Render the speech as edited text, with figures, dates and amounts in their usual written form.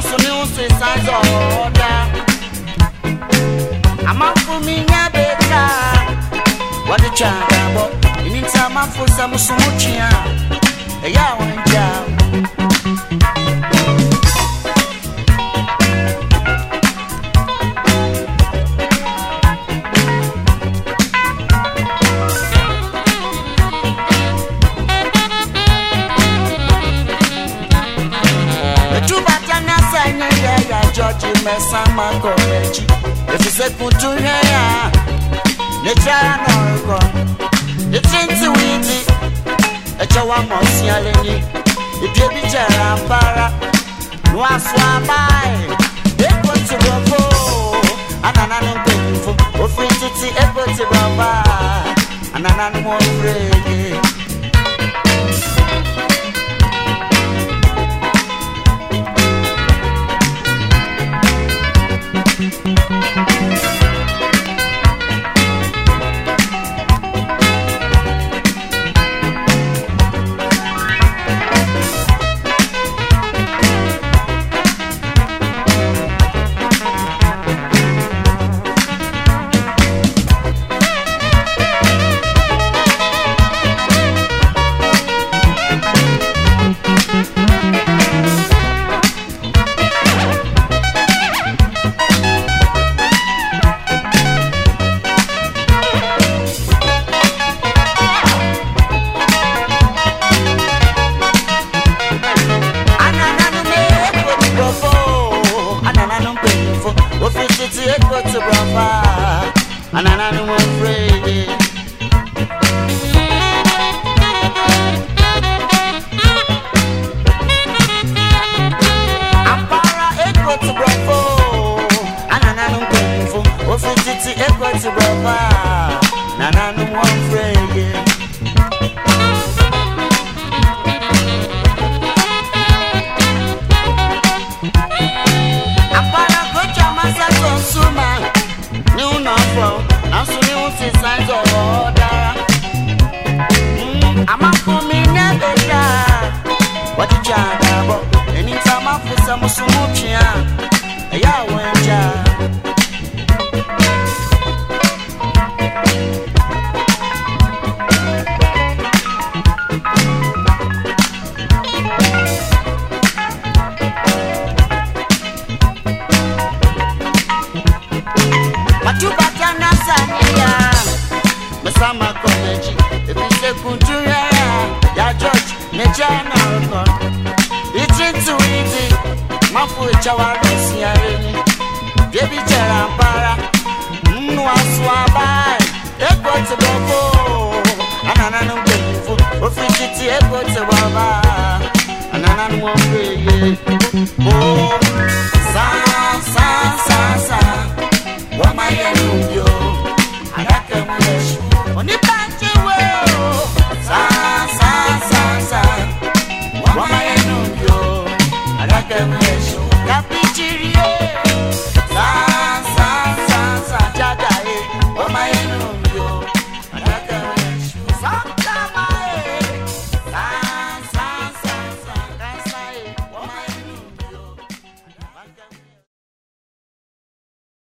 so new say signs order. I'm up for me na better. What the changa in time I'm for some sumuchia. Yeah, one job. George Mesama College. If you say put to here, nature no it's into windy. A chawa mosialeni. If you be para, no aswabai. They put to go. Ananano painful. Or free to see a put to go. Ananano more reggae. And I'm afraid. I'm para equal to bravo. And I'm painful. Officially equal to bravo. And I'm afraid. I'm para go to my consumer. New number. I'm so new to signs of order. I'm up for me never. What the child about? Anytime I put some sumuchia, yeah, when child. Mesama College. If you say Kuntuya, ya George, nature no. It's into easy. Mafu chawa resiareni. Baby para. Aswabai. Ego to go. Ananano painful. Officially ego to baba. Ananano one. Oh.